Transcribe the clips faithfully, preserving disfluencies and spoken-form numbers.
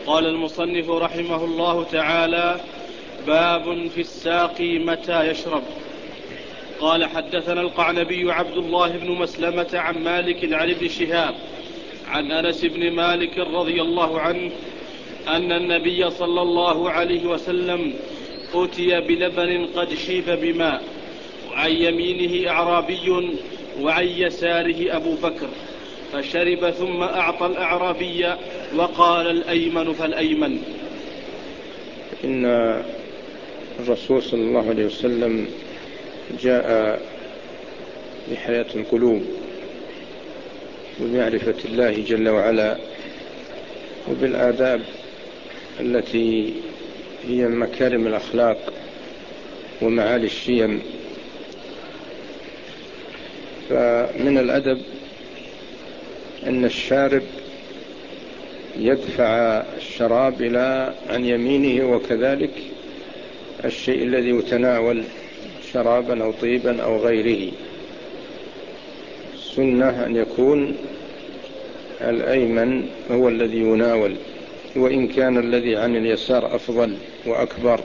قال المصنف رحمه الله تعالى: باب في الساقي متى يشرب. قال: حدثنا القعنبي عبد الله بن مسلمة عن مالك عن ابن شهاب عن أنس بن مالك رضي الله عنه أن النبي صلى الله عليه وسلم أتي بلبن قد شيب بماء، وعن يمينه أعرابي وعن يساره أبو بكر، فشرب ثم أعطى الأعرابي وقال: الأيمن فالأيمن. إن الرسول صلى الله عليه وسلم جاء بحياة القلوب وبمعرفة الله جل وعلا وبالآداب التي هي مكارم الأخلاق ومعالي الشيم. فمن الأدب أن الشارب يدفع الشراب إلى عن يمينه، وكذلك الشيء الذي يتناول شرابا أو طيبا أو غيره، السنة أن يكون الأيمن هو الذي يناول، وإن كان الذي عن اليسار أفضل وأكبر.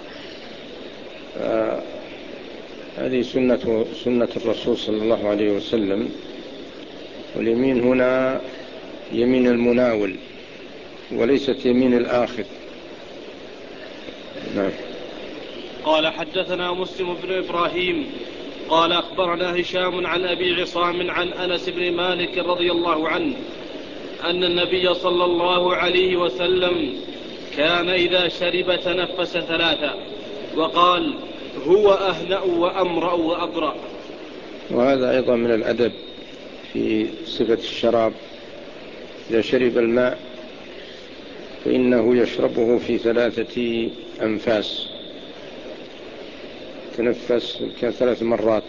هذه سنة, سنة الرسول صلى الله عليه وسلم. واليمين هنا يمين المناول وليست يمين الآخذ. نعم. قال: حدثنا مسلم بن إبراهيم قال: أخبرنا هشام عن أبي عصام عن أنس بن مالك رضي الله عنه أن النبي صلى الله عليه وسلم كان إذا شرب تنفس ثلاثا وقال: هو أهنأ وأمرأ وأبرأ. وهذا أيضا من الأدب في صفة الشراب. إذا شرب الماء فإنه يشربه في ثلاثة أنفاس، تنفس كثلاث مرات.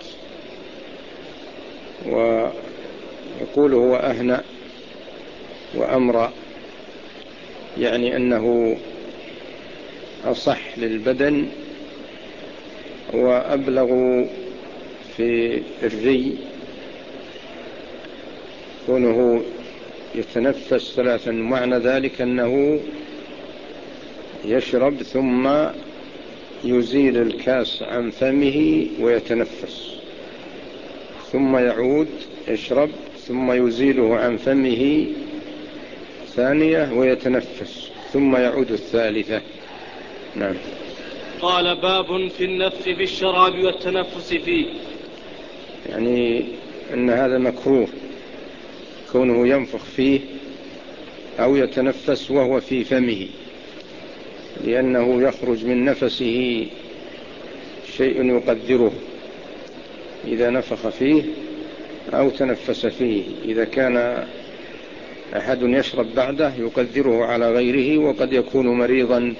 ويقول هو أهنأ وأمرأ، يعني أنه أصح للبدن وأبلغ في الري، كونه يتنفس ثلاثا. معنى ذلك أنه يشرب ثم يزيل الكاس عن فمه ويتنفس، ثم يعود يشرب ثم يزيله عن فمه ثانية ويتنفس، ثم يعود الثالثة. نعم. قال: باب في النفس في الشراب والتنفس فيه. يعني أن هذا مكروه، كونه ينفخ فيه أو يتنفس وهو في فمه، لأنه يخرج من نفسه شيء يقدره إذا نفخ فيه أو تنفس فيه. إذا كان أحد يشرب بعده يقدره على غيره، وقد يكون مريضا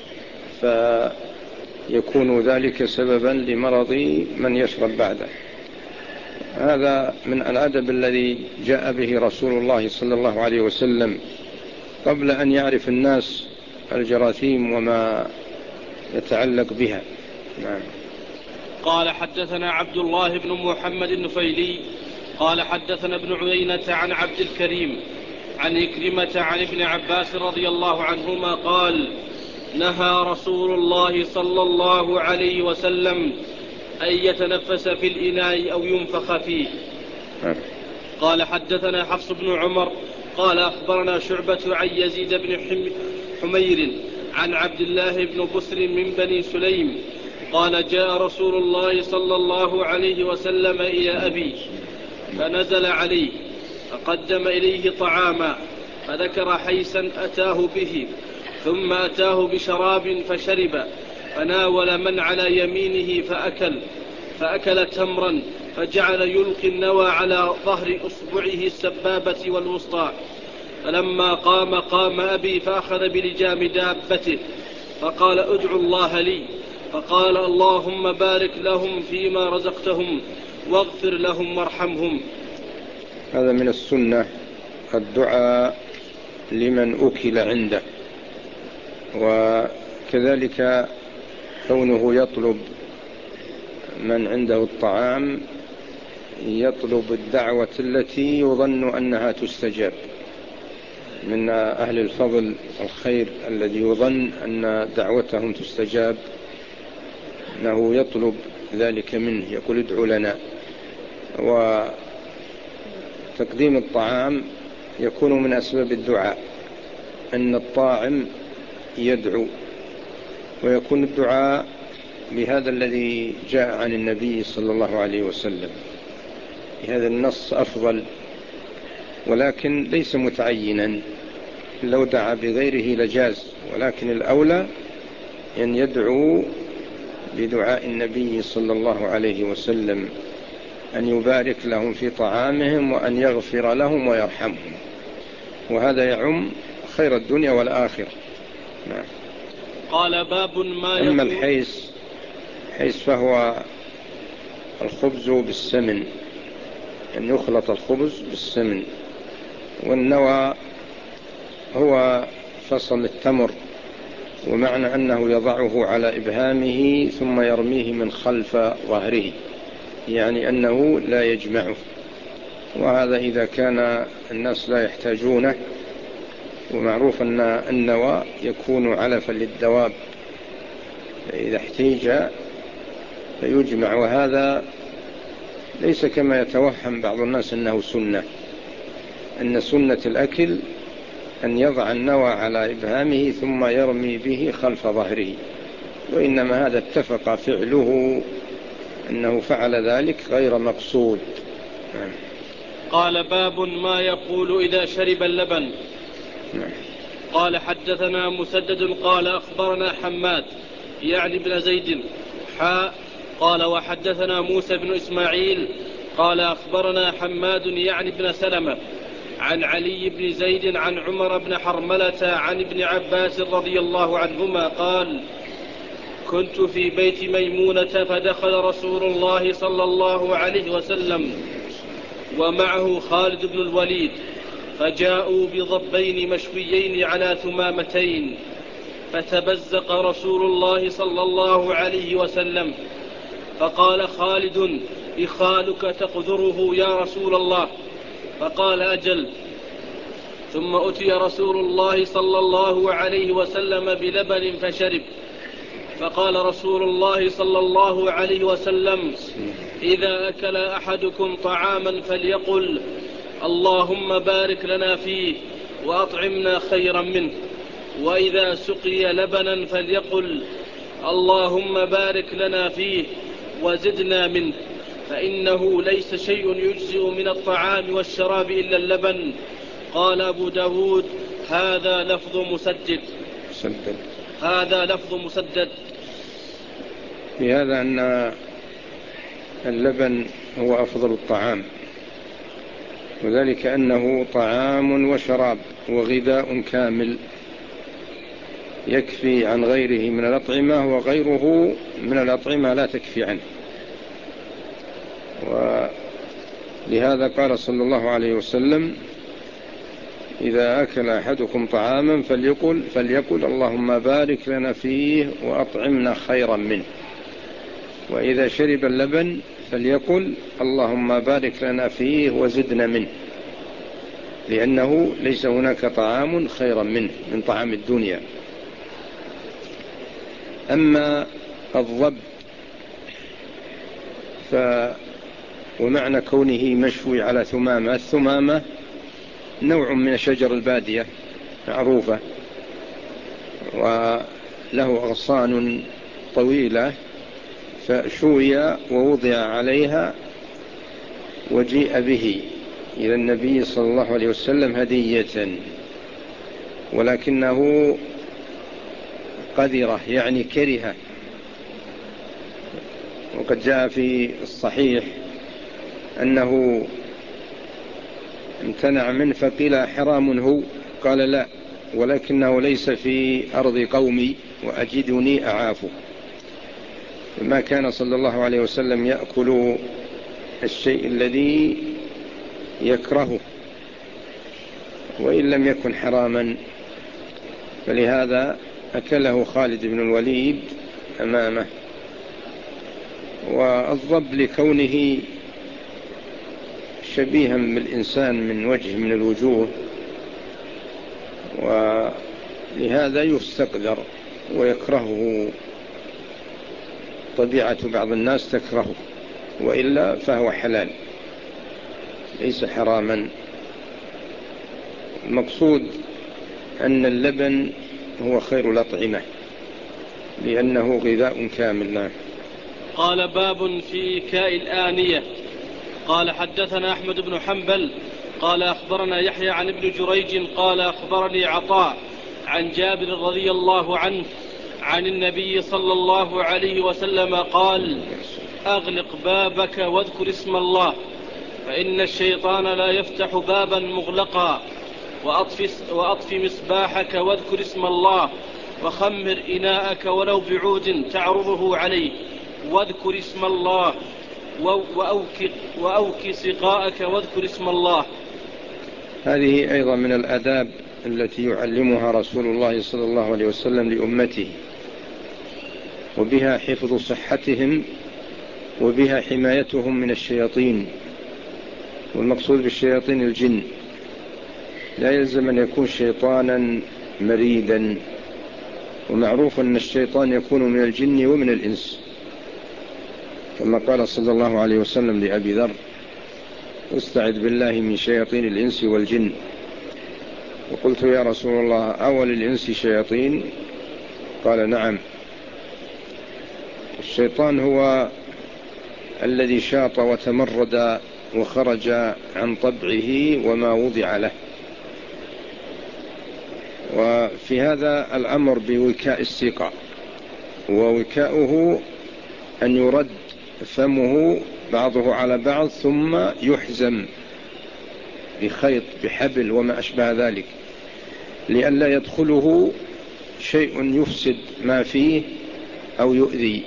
فيكون ذلك سببا لمرض من يشرب بعده. هذا من الأدب الذي جاء به رسول الله صلى الله عليه وسلم قبل أن يعرف الناس الجراثيم وما يتعلق بها. نعم. قال: حدثنا عبد الله بن محمد النفيلي قال: حدثنا ابن عيينة عن عبد الكريم عن إكرمة عن ابن عباس رضي الله عنهما قال: نهى رسول الله صلى الله عليه وسلم أن يتنفس في الإناء أو ينفخ فيه. قال: حدثنا حفص بن عمر قال: أخبرنا شعبة عن يزيد بن حمير عن عبد الله بن بسر من بني سليم قال: جاء رسول الله صلى الله عليه وسلم إلى أبي فنزل عليه فقدم إليه طعاما، فذكر حيسا أتاه به، ثم أتاه بشراب فشرب، فناول من على يمينه فأكل فأكل تمرا، فجعل يلقي النوى على ظهر أصبعه السبابة والوسطى. فلما قام قام أبي فأخذ بلجام دابته فقال: ادعوا الله لي. فقال: اللهم بارك لهم فيما رزقتهم واغفر لهم وارحمهم. هذا من السنة الدعاء لمن أكل عنده، وكذلك كونه يطلب من عنده الطعام يطلب الدعوة التي يظن أنها تستجاب. من أهل الفضل الخير الذي يظن أن دعوتهم تستجاب أنه يطلب ذلك منه، يقول ادعو لنا. وتقديم الطعام يكون من أسباب الدعاء، أن الطاعم يدعو، ويكون الدعاء بهذا الذي جاء عن النبي صلى الله عليه وسلم. هذا النص أفضل، ولكن ليس متعينا، لو دعا بغيره لجاز، ولكن الأولى أن يدعو بدعاء النبي صلى الله عليه وسلم، أن يبارك لهم في طعامهم وأن يغفر لهم ويرحمهم، وهذا يعم خير الدنيا والآخرة. نعم. قال باب ما يقول. أما الحيس حيس فهو الخبز بالسمن، أن يخلط الخبز بالسمن. والنوى هو فصل التمر، ومعنى أنه يضعه على إبهامه ثم يرميه من خلف ظهره، يعني أنه لا يجمعه. وهذا إذا كان الناس لا يحتاجونه، ومعروف أن النوى يكون علفا للدواب، فإذا احتاج فيجمع. وهذا ليس كما يتوهم بعض الناس أنه سنة، أن سنة الأكل أن يضع النوى على إبهامه ثم يرمي به خلف ظهره، وإنما هذا اتفق فعله أنه فعل ذلك غير مقصود. قال باب ما يقول إذا شرب اللبن. قال حدثنا مسدد قال أخبرنا حماد يعني بن زيد حاء قال وحدثنا موسى بن إسماعيل قال أخبرنا حماد يعني بن سلمة عن علي بن زيد عن عمر بن حرملة عن ابن عباس رضي الله عنهما قال كنت في بيت ميمونة فدخل رسول الله صلى الله عليه وسلم ومعه خالد بن الوليد، فجاءوا بضبين مشويين على ثمامتين، فتبزق رسول الله صلى الله عليه وسلم، فقال خالد إخالك تقدره يا رسول الله؟ فقال أجل. ثم أتي رسول الله صلى الله عليه وسلم بلبن فشرب، فقال رسول الله صلى الله عليه وسلم إذا أكل أحدكم طعاما فليقل اللهم بارك لنا فيه وأطعمنا خيرا منه، وإذا سقي لبنا فليقل اللهم بارك لنا فيه وزدنا منه، فإنه ليس شيء يجزئ من الطعام والشراب إلا اللبن. قال أبو داود هذا لفظ مسدد. مسدد. هذا لفظ مسدد. في هذا أن اللبن هو أفضل الطعام، وذلك أنه طعام وشراب وغذاء كامل يكفي عن غيره من الأطعمة، وغيره من الأطعمة لا تكفي عنه. ولهذا قال صلى الله عليه وسلم إذا أكل أحدكم طعاما فليقل, فليقل اللهم بارك لنا فيه وأطعمنا خيرا منه، وإذا شرب اللبن فليقل اللهم بارك لنا فيه وزدنا منه، لأنه ليس هناك طعام خيرا منه من طعام الدنيا. أما الضب ف ومعنى كونه مشوي على ثمامة، الثمامة نوع من شجر البادية معروفة، وله أغصان طويلة، فشوي ووضع عليها وجيء به إلى النبي صلى الله عليه وسلم هدية، ولكنه قذرة يعني كرهه. وقد جاء في الصحيح أنه امتنع منه، فقيل حرام هو؟ قال لا، ولكنه ليس في أرض قومي وأجدني أعافه. ما كان صلى الله عليه وسلم يأكل الشيء الذي يكرهه وإن لم يكن حراما، فلهذا أكله خالد بن الوليد أمامه. والضب لكونه شبيها بالإنسان من وجه من الوجوه، ولهذا يستقدر ويكرهه، طبيعة بعض الناس تكرهه، وإلا فهو حلال ليس حراما. المقصود أن اللبن هو خير الأطعمة لأنه غذاء كامل. قال باب في إكاء الآنية. قال حدثنا أحمد بن حنبل قال أخبرنا يحيى عن ابن جريج قال أخبرني عطاء عن جابر رضي الله عنه عن النبي صلى الله عليه وسلم قال: أغلق بابك واذكر اسم الله، فإن الشيطان لا يفتح بابا مغلقا، وأطف, وأطف مصباحك واذكر اسم الله، وخمر إناءك ولو بعود تعرضه عليه واذكر اسم الله، وأوك, وأوك سقاءك واذكر اسم الله. هذه أيضا من الآداب التي يعلمها رسول الله صلى الله عليه وسلم لأمته، وبها حفظ صحتهم وبها حمايتهم من الشياطين. والمقصود بالشياطين الجن، لا يلزم أن يكون شيطانا مريدا، ومعروف أن الشيطان يكون من الجن ومن الإنس، كما قال صلى الله عليه وسلم لأبي ذر: استعذ بالله من شياطين الإنس والجن. وقلت: يا رسول الله، أول الإنس شياطين؟ قال: نعم. الشيطان هو الذي شاط وتمرد وخرج عن طبعه وما وضع له. وفي هذا الأمر بوكاء السقاء، ووكاؤه أن يرد فمه بعضه على بعض ثم يحزم بخيط بحبل وما أشبه ذلك، لئلا يدخله شيء يفسد ما فيه أو يؤذي،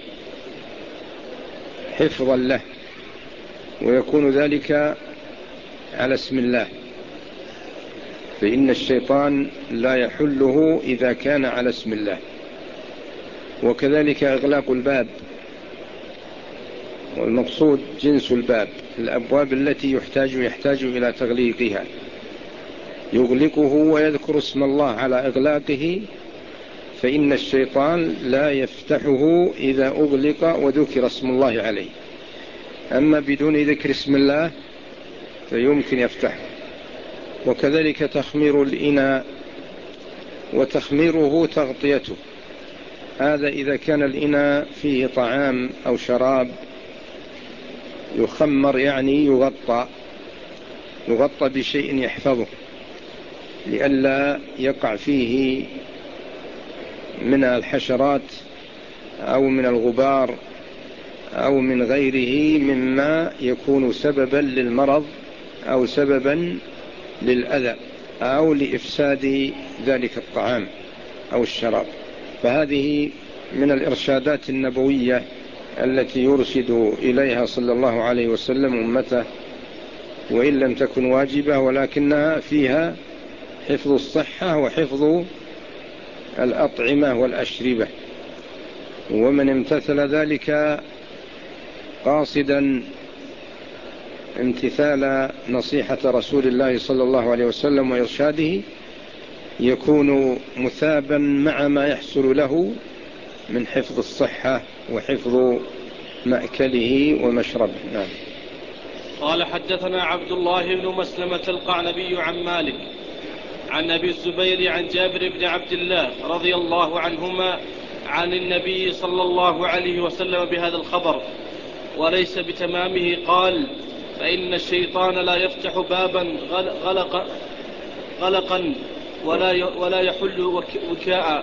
حفظا له، ويكون ذلك على اسم الله، فإن الشيطان لا يحله إذا كان على اسم الله. وكذلك إغلاق الباب، والمقصود جنس الباب، الأبواب التي يحتاج يحتاج إلى تغليقها، يغلقه ويذكر اسم الله على إغلاقه، فإن الشيطان لا يفتحه إذا أغلق وذكر اسم الله عليه. أما بدون ذكر اسم الله فيمكن يفتحه. وكذلك تخمير الإناء، وتخميره تغطيته، هذا إذا كان الإناء فيه طعام أو شراب يخمر، يعني يغطى يغطى بشيء يحفظه لئلا يقع فيه من الحشرات أو من الغبار أو من غيره مما يكون سببا للمرض أو سببا للأذى أو لإفساد ذلك الطعام أو الشراب. فهذه من الإرشادات النبوية التي يرشد إليها صلى الله عليه وسلم أمته، وإن لم تكن واجبة ولكنها فيها حفظ الصحة وحفظ الأطعمة والأشربة. ومن امتثل ذلك قاصدا امتثال نصيحة رسول الله صلى الله عليه وسلم وإرشاده يكون مثابا مع ما يحصل له من حفظ الصحة وحفظ مأكله ومشربه. نعم. قال حدثنا عبد الله بن مسلمة القعنبي عن مالك عن أبي الزبير عن جابر بن عبد الله رضي الله عنهما عن النبي صلى الله عليه وسلم بهذا الخبر وليس بتمامه. قال: فإن الشيطان لا يفتح بابا غلق غلقا ولا ولا يحل وكاء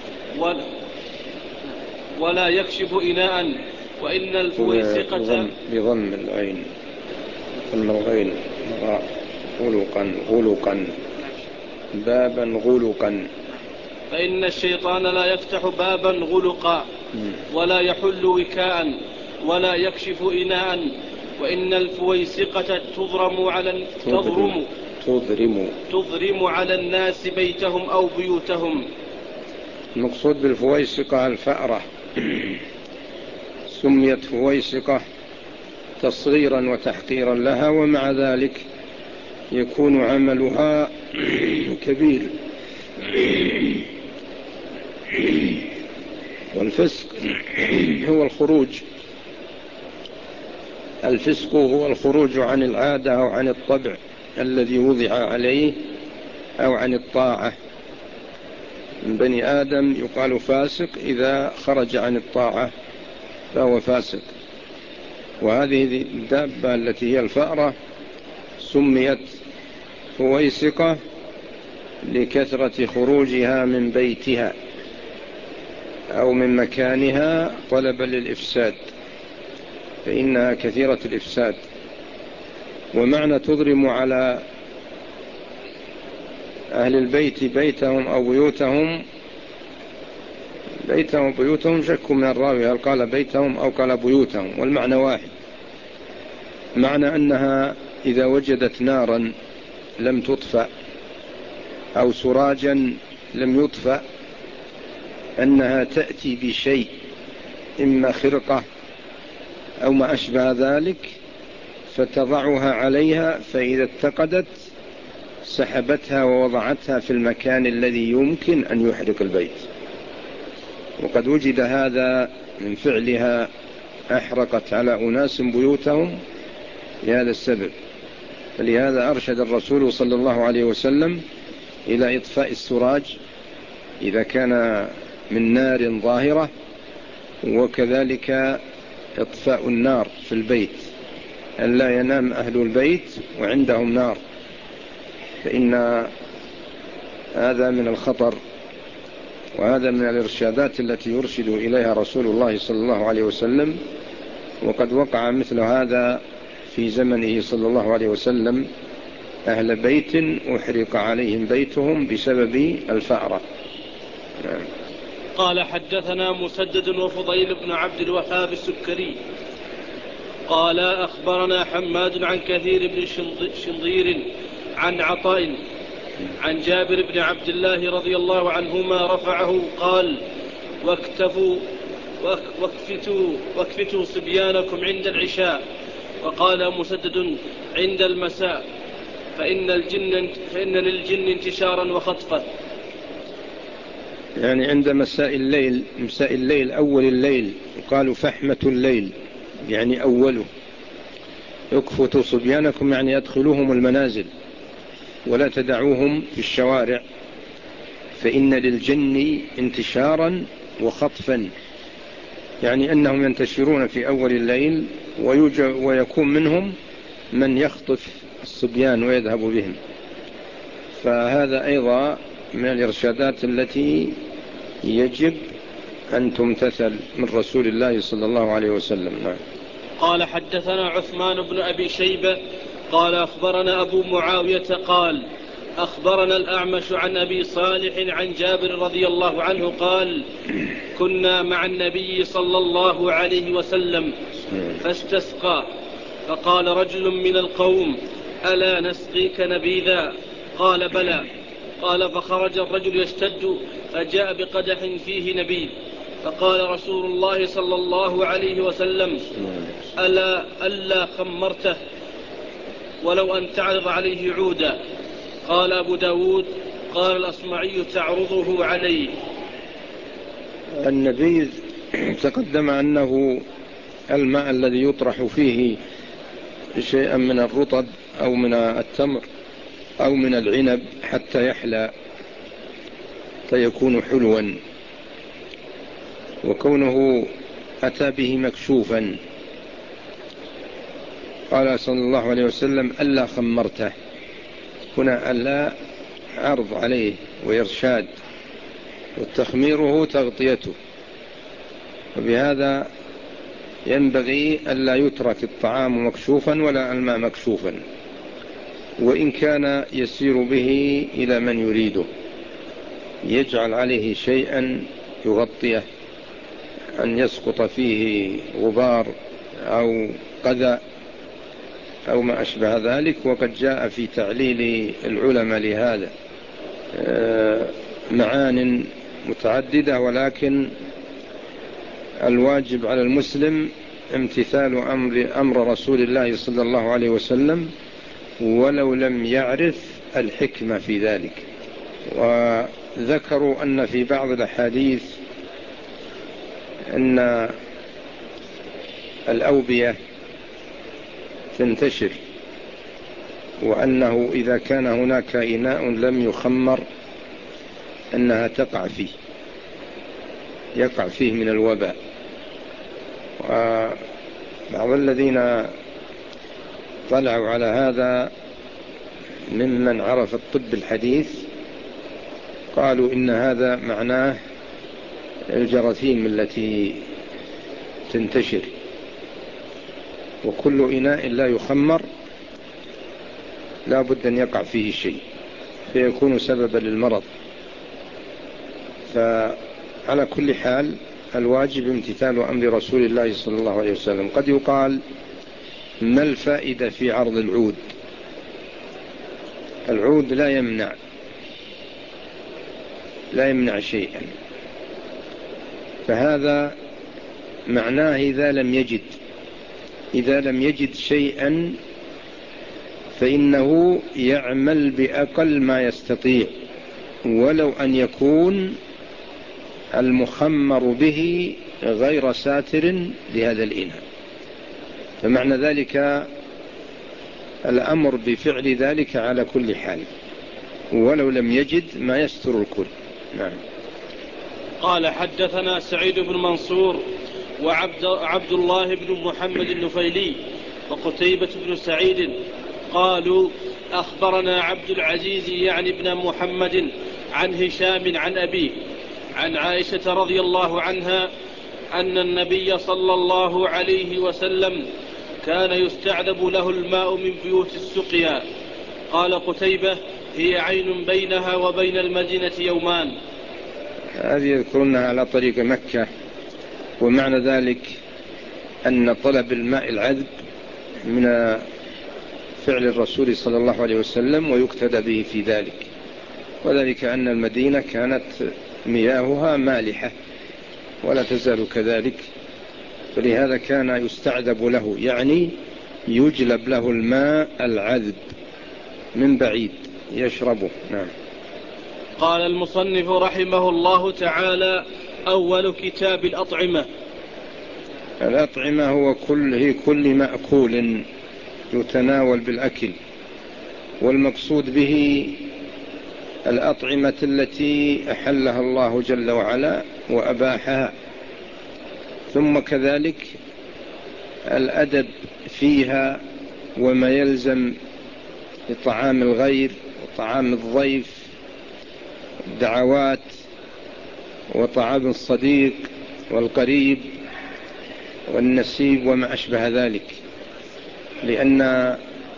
ولا يكشف إناء، وإن الفويسقة بضم العين ثم الغين غلقا غلقا بابا غلقا. فإن الشيطان لا يفتح بابا غلقا ولا يحل وكاء ولا يكشف إناء، وإن الفويسقة تضرم على تضرم تضرم تضرم على الناس بيتهم أو بيوتهم. المقصود بالفويسقة الفأرة، سميت فويسقة تصغيرا وتحقيرا لها، ومع ذلك يكون عملها كبير والفسق هو الخروج الفسق هو الخروج عن العادة أو عن الطبع الذي وضع عليه أو عن الطاعة. من بني آدم يقال فاسق إذا خرج عن الطاعة فهو فاسق. وهذه الدابة التي هي الفأرة سميت فويسقة لكثرة خروجها من بيتها أو من مكانها طلبا للإفساد، فإنها كثيرة الإفساد. ومعنى تضرم على أهل البيت بيتهم أو بيوتهم، بيتهم وبيوتهم شك من الراوي هل قال بيتهم أو قال بيوتهم، والمعنى واحد. معنى أنها إذا وجدت نارا لم تطفأ أو سراجا لم يطفأ أنها تأتي بشيء إما خرقة أو ما أشبه ذلك فتضعها عليها، فإذا اتقدت سحبتها ووضعتها في المكان الذي يمكن أن يحرق البيت. وقد وجد هذا من فعلها، أحرقت على أناس بيوتهم لهذا السبب. فلهذا أرشد الرسول صلى الله عليه وسلم إلى إطفاء السراج إذا كان من نار ظاهرة، وكذلك إطفاء النار في البيت، أن لا ينام أهل البيت وعندهم نار، فإن هذا من الخطر. وهذا من الإرشادات التي يرشد إليها رسول الله صلى الله عليه وسلم. وقد وقع مثل هذا في زمنه صلى الله عليه وسلم، أهل بيت أحرق عليهم بيتهم بسبب الفأرة. قال حدثنا مسدد وفضيل بن عبد الوهاب السكري قال أخبرنا حماد عن كثير بن شنظير عن عطاء عن جابر بن عبد الله رضي الله عنهما رفعه قال واكتفوا واكفتوا, واكفتوا صبيانكم عند العشاء. وقال مسدد عند المساء، فإن, الجن فإن للجن انتشارا وخطفا. يعني عند مساء الليل، مساء الليل أول الليل، قالوا فحمة الليل يعني أوله. اكفتوا صبيانكم يعني يدخلوهم المنازل ولا تدعوهم في الشوارع، فإن للجن انتشارا وخطفا، يعني أنهم ينتشرون في أول الليل ويكون منهم من يخطف الصبيان ويذهب بهم. فهذا أيضا من الإرشادات التي يجب أن تمتثل من رسول الله صلى الله عليه وسلم. نعم. قال حدثنا عثمان بن أبي شيبة قال أخبرنا أبو معاوية قال أخبرنا الأعمش عن أبي صالح عن جابر رضي الله عنه قال كنا مع النبي صلى الله عليه وسلم فاستسقى، فقال رجل من القوم ألا نسقيك نبيذا؟ قال بلى. قال فخرج الرجل يشتد فجاء بقدح فيه نبيذ، فقال رسول الله صلى الله عليه وسلم ألا, ألا خمرته ولو أن تعرض عليه عودا؟ قال أبو داود قال الأصمعي تعرضه عليه. النبيذ تقدم أنه الماء الذي يطرح فيه شيئا من الرطب أو من التمر أو من العنب حتى يحلى فيكون حلوا، وكونه أتى به مكشوفا. قال صلى الله عليه وسلم ألا خمرته، هنا ألا عرض عليه وإرشاد، والتخميره تغطيته. وبهذا ينبغي ألا يترك الطعام مكشوفا ولا الماء مكشوفا، وإن كان يسير به إلى من يريده يجعل عليه شيئا يغطيه، أن يسقط فيه غبار أو قذى أو ما أشبه ذلك. وقد جاء في تعليل العلماء لهذا معان متعددة، ولكن الواجب على المسلم امتثال أمر, أمر رسول الله صلى الله عليه وسلم ولو لم يعرف الحكمة في ذلك. ذكروا أن في بعض الأحاديث أن الأوبية تنتشر، وأنه إذا كان هناك إناء لم يخمر أنها تقع فيه يقع فيه من الوباء. وبعض الذين طلعوا على هذا ممن عرف الطب الحديث قالوا إن هذا معناه الجراثيم التي تنتشر، وكل إناء لا يخمر لا بد أن يقع فيه شيء فيكون سببا للمرض. فعلى كل حال الواجب امتثال أمر رسول الله صلى الله عليه وسلم. قد يقال ما الفائدة في عرض العود؟ العود لا يمنع لا يمنع شيئا، فهذا معناه إذا لم يجد إذا لم يجد شيئا فإنه يعمل بأقل ما يستطيع، ولو أن يكون المخمر به غير ساتر لهذا الإناء. فمعنى ذلك الأمر بفعل ذلك على كل حال، ولو لم يجد ما يستر الكل. نعم. قال حدثنا سعيد بن منصور وعبد عبد الله بن محمد النفيلي وقتيبة بن سعيد قالوا أخبرنا عبد العزيز يعني ابن محمد عن هشام عن أبيه عن عائشة رضي الله عنها أن النبي صلى الله عليه وسلم كان يستعذب له الماء من بيوت السقيا. قال قتيبة هي عين بينها وبين المدينة يومان. هذه يذكرونها على طريق مكة، ومعنى ذلك أن طلب الماء العذب من فعل الرسول صلى الله عليه وسلم ويقتدى به في ذلك، وذلك أن المدينة كانت مياهها مالحة ولا تزال كذلك، فلهذا كان يستعذب له، يعني يجلب له الماء العذب من بعيد يشربه. نعم. قال المصنف رحمه الله تعالى أول كتاب الأطعمة. الأطعمة هو كل هي كل مأكول يتناول بالأكل، والمقصود به الأطعمة التي أحلها الله جل وعلا وأباحها، ثم كذلك الأدب فيها وما يلزم لطعام الغير وطعام الضيف، الدعوات وطعام الصديق والقريب والنسيب وما أشبه ذلك، لأن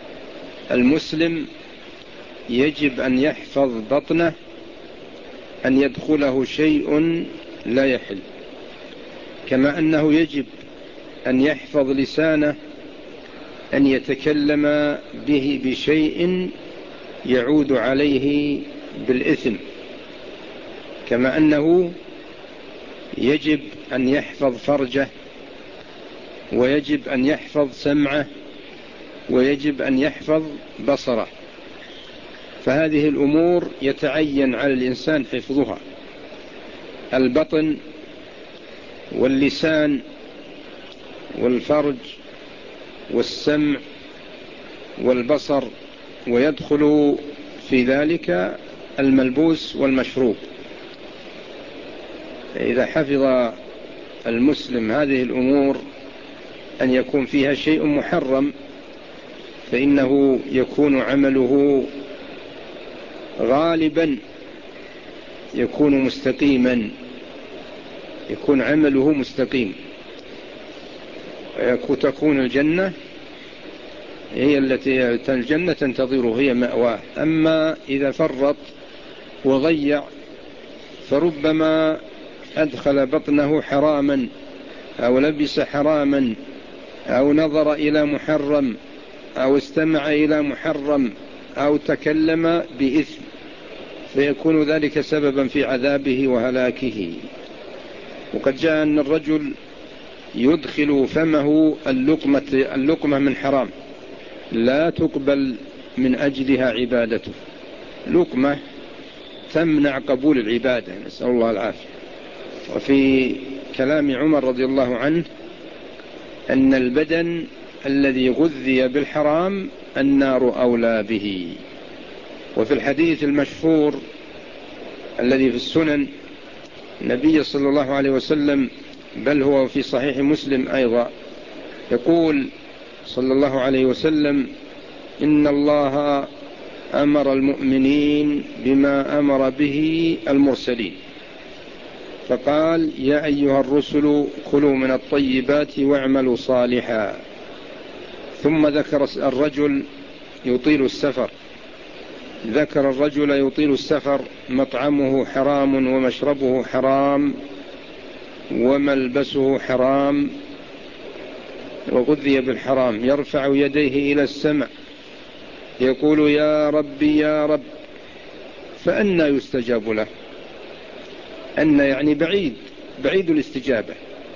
المسلم يجب أن يحفظ بطنه أن يدخله شيء لا يحل، كما أنه يجب أن يحفظ لسانه أن يتكلم به بشيء يعود عليه بالإثم، كما أنه يجب أن يحفظ فرجه، ويجب أن يحفظ سمعه، ويجب أن يحفظ بصره. فهذه الأمور يتعين على الإنسان حفظها، البطن واللسان والفرج والسمع والبصر، ويدخل في ذلك الملبوس والمشروب. إذا حفظ المسلم هذه الأمور أن يكون فيها شيء محرم فإنه يكون عمله غالبا يكون مستقيما، يكون عمله مستقيم، وتكون الجنة هي التي الجنة تنتظره، هي مأواه. أما إذا فرط وضيع فربما أدخل بطنه حراما أو لبس حراما أو نظر إلى محرم أو استمع إلى محرم أو تكلم بإثم، فيكون ذلك سببا في عذابه وهلاكه. وقد جاء أن الرجل يدخل فمه اللقمة, اللقمة من حرام لا تقبل من أجلها عبادته، لقمة تمنع قبول العبادة، نسأل الله العافية. وفي كلام عمر رضي الله عنه أن البدن الذي غذي بالحرام النار أولى به. وفي الحديث المشهور الذي في السنن النبي صلى الله عليه وسلم، بل هو في صحيح مسلم أيضا، يقول صلى الله عليه وسلم: إن الله أمر المؤمنين بما أمر به المرسلين، فقال: يا أيها الرسل كلوا من الطيبات واعملوا صالحا. ثم ذكر الرجل يطيل السفر، ذكر الرجل يطيل السفر مطعمه حرام ومشربه حرام وملبسه حرام وغذي بالحرام، يرفع يديه إلى السماء يقول: يا ربي يا رب، فأنى يستجاب له. أن يعني بعيد بعيد الاستجابة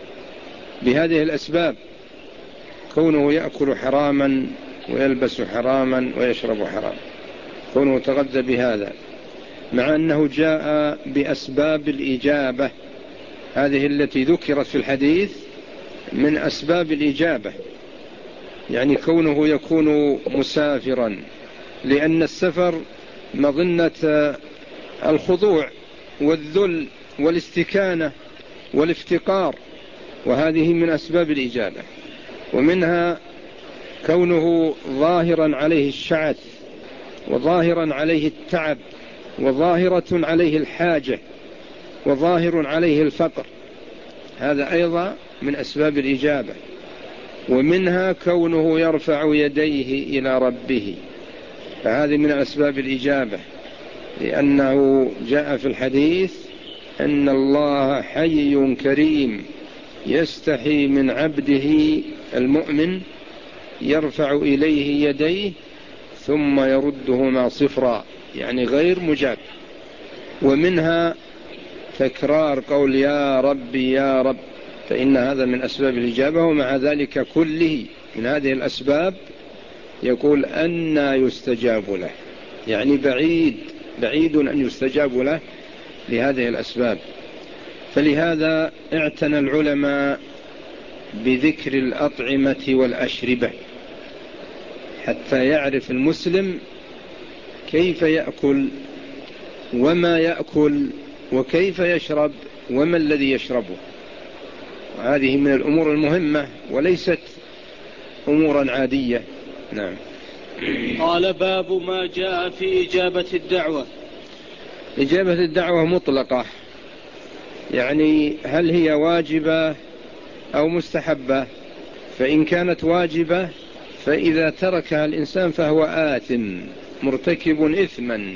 بهذه الأسباب، كونه يأكل حراما ويلبس حراما ويشرب حراما، كونه تغذى بهذا، مع أنه جاء بأسباب الإجابة هذه التي ذكرت في الحديث من أسباب الإجابة، يعني كونه يكون مسافرا، لأن السفر مظنة الخضوع والذل والاستكانة والافتقار، وهذه من أسباب الإجابة. ومنها كونه ظاهرا عليه الشعث، وظاهرا عليه التعب، وظاهرة عليه الحاجة، وظاهر عليه الفقر، هذا أيضا من أسباب الإجابة. ومنها كونه يرفع يديه إلى ربه، فهذه من أسباب الإجابة، لأنه جاء في الحديث أن الله حي كريم يستحي من عبده المؤمن يرفع إليه يديه ثم يردهما صفرا، يعني غير مجاب. ومنها تكرار قول يا ربي يا رب، فإن هذا من أسباب الإجابة. ومع ذلك كله من هذه الأسباب يقول أن يستجاب له، يعني بعيد بعيد أن يستجاب له لهذه الأسباب. فلهذا اعتنى العلماء بذكر الأطعمة والأشربة حتى يعرف المسلم كيف يأكل وما يأكل وكيف يشرب وما الذي يشربه، وهذه من الأمور المهمة وليست أمورا عادية. نعم. قال: باب ما جاء في إجابة الدعوة. إجابة الدعوة مطلقة، يعني هل هي واجبة أو مستحبة؟ فإن كانت واجبة فإذا تركها الإنسان فهو آثم مرتكب إثما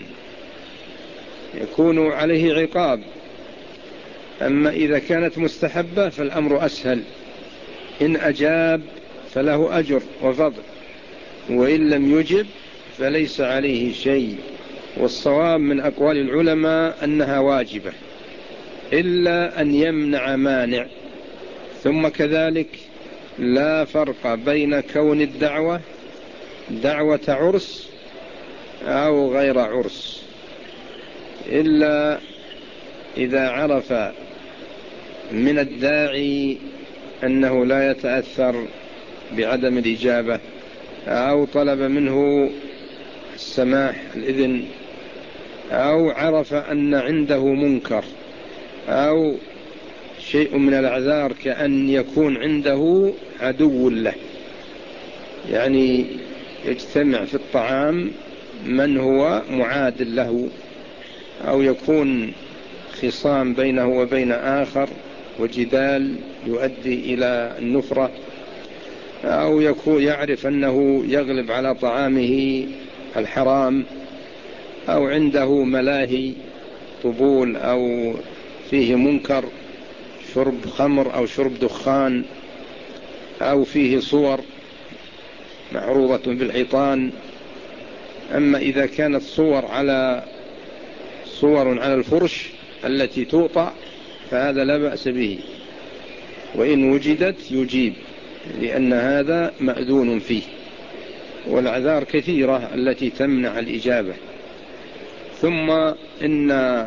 يكون عليه عقاب. أما إذا كانت مستحبة فالأمر أسهل، إن أجاب فله أجر وفضل، وإن لم يجب فليس عليه شيء. والصواب من أقوال العلماء أنها واجبة إلا أن يمنع مانع. ثم كذلك لا فرق بين كون الدعوة دعوة عرس أو غير عرس، إلا إذا عرف من الداعي أنه لا يتأثر بعدم الإجابة، أو طلب منه السماح الإذن، أو عرف أن عنده منكر أو شيء من الأعذار، كأن يكون عنده عدو له، يعني يجتمع في الطعام من هو معاد له، أو يكون خصام بينه وبين آخر وجدال يؤدي إلى النفرة، أو يكون يعرف أنه يغلب على طعامه الحرام، أو عنده ملاهي طبول، أو فيه منكر شرب خمر أو شرب دخان، أو فيه صور معروضة بالحيطان. أما إذا كانت صور على صور على الفرش التي توطأ فهذا لا بأس به، وإن وجدت يجيب، لأن هذا مأذون فيه. والأعذار كثيرة التي تمنع الإجابة. ثم إن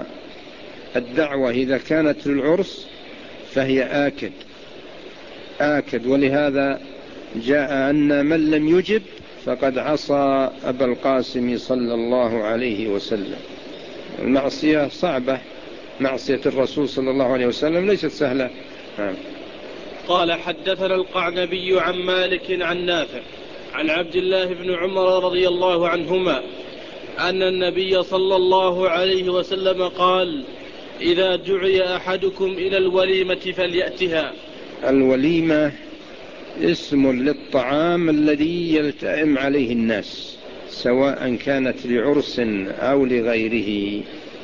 الدعوة إذا كانت للعرس فهي آكد آكد ولهذا جاء أن من لم يجب فقد عصى أبا القاسم صلى الله عليه وسلم. المعصية صعبة، معصية الرسول صلى الله عليه وسلم ليست سهلة. نعم. قال حدثنا القعنبي عن مالك عن نافع عن عبد الله بن عمر رضي الله عنهما أن النبي صلى الله عليه وسلم قال: إذا دعي أحدكم إلى الوليمة فليأتها. الوليمة اسم للطعام الذي يلتئم عليه الناس، سواء كانت لعرس أو لغيره،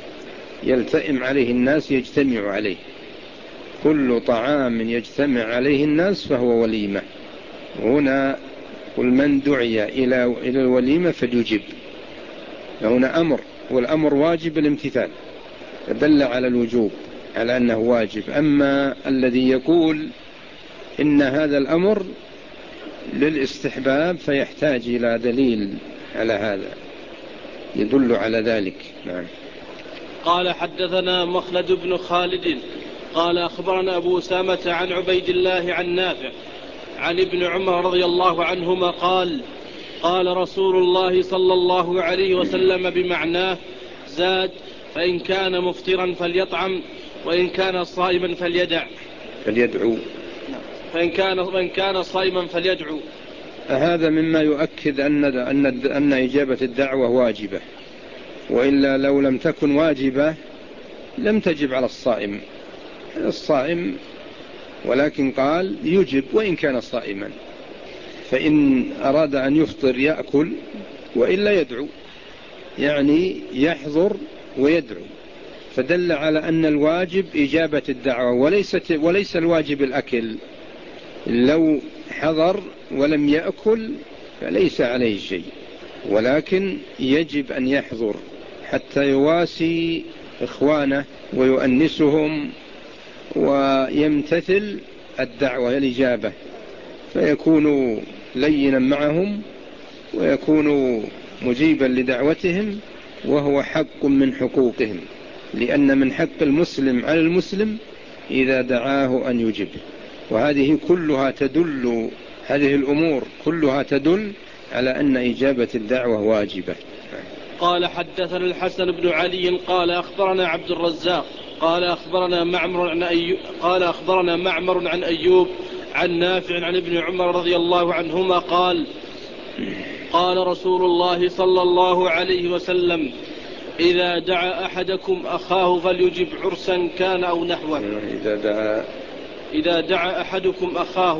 يلتئم عليه الناس، يجتمع عليه. كل طعام يجتمع عليه الناس فهو وليمة. هنا قل من دعي إلى إلى الوليمة فليجب. هنا أمر، والأمر واجب الامتثال، دل على الوجوب، على أنه واجب. أما الذي يقول إن هذا الأمر للاستحباب فيحتاج إلى دليل على هذا يدل على ذلك. نعم. قال حدثنا مخلد بن خالد قال أخبرنا أبو أسامة عن عبيد الله عن نافع عن ابن عمر رضي الله عنهما قال: قال رسول الله صلى الله عليه وسلم بمعناه زاد: فإن كان مفطرا فليطعم، وإن كان صائما فليدع فليدعو فإن كان, وإن كان صائما فليدعو. هذا مما يؤكد أن, أن, أن إجابة الدعوة واجبة، وإلا لو لم تكن واجبة لم تجب على الصائم الصائم ولكن قال يجب وإن كان صائما، فإن أراد أن يفطر يأكل وإلا يدعو، يعني يحضر ويدعو، فدل على أن الواجب إجابة الدعوة وليست وليس الواجب الأكل. لو حضر ولم يأكل فليس عليه شيء، ولكن يجب أن يحضر حتى يواسي إخوانه ويؤنسهم ويمتثل الدعوة الإجابة، فيكون لينا معهم ويكون مجيبا لدعوتهم، وهو حق من حقوقهم، لأن من حق المسلم على المسلم إذا دعاه أن يجب. وهذه كلها تدل هذه الأمور كلها تدل على أن إجابة الدعوة واجبة. قال حدثنا الحسن بن علي قال أخبرنا عبد الرزاق قال أخبرنا معمر عن أيوب قال أخبرنا معمر عن أيوب عن نافع عن ابن عمر رضي الله عنهما قال: قال رسول الله صلى الله عليه وسلم: إذا دعا أحدكم أخاه فليجب عرسا كان أو نحوه. إذا دعا إذا دعا أحدكم أخاه